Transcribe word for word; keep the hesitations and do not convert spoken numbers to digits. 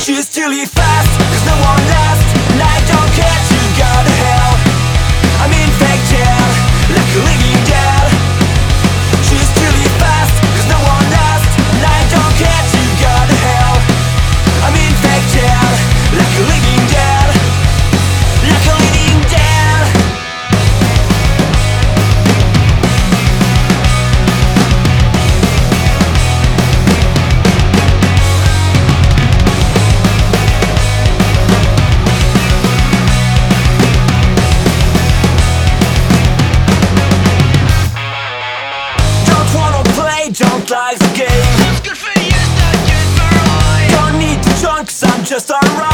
Choose to leave fast, cause no one lasts, and I don't care to go to hell. I'm infected, like a living dead. Choose to leave fast, cause no one lasts, and I don't care to go to hell. I'm infected, like a living dead. Like a living dead. Don't like the game. What's good for you is not good for I. Don't need the junk, cause I'm just alright.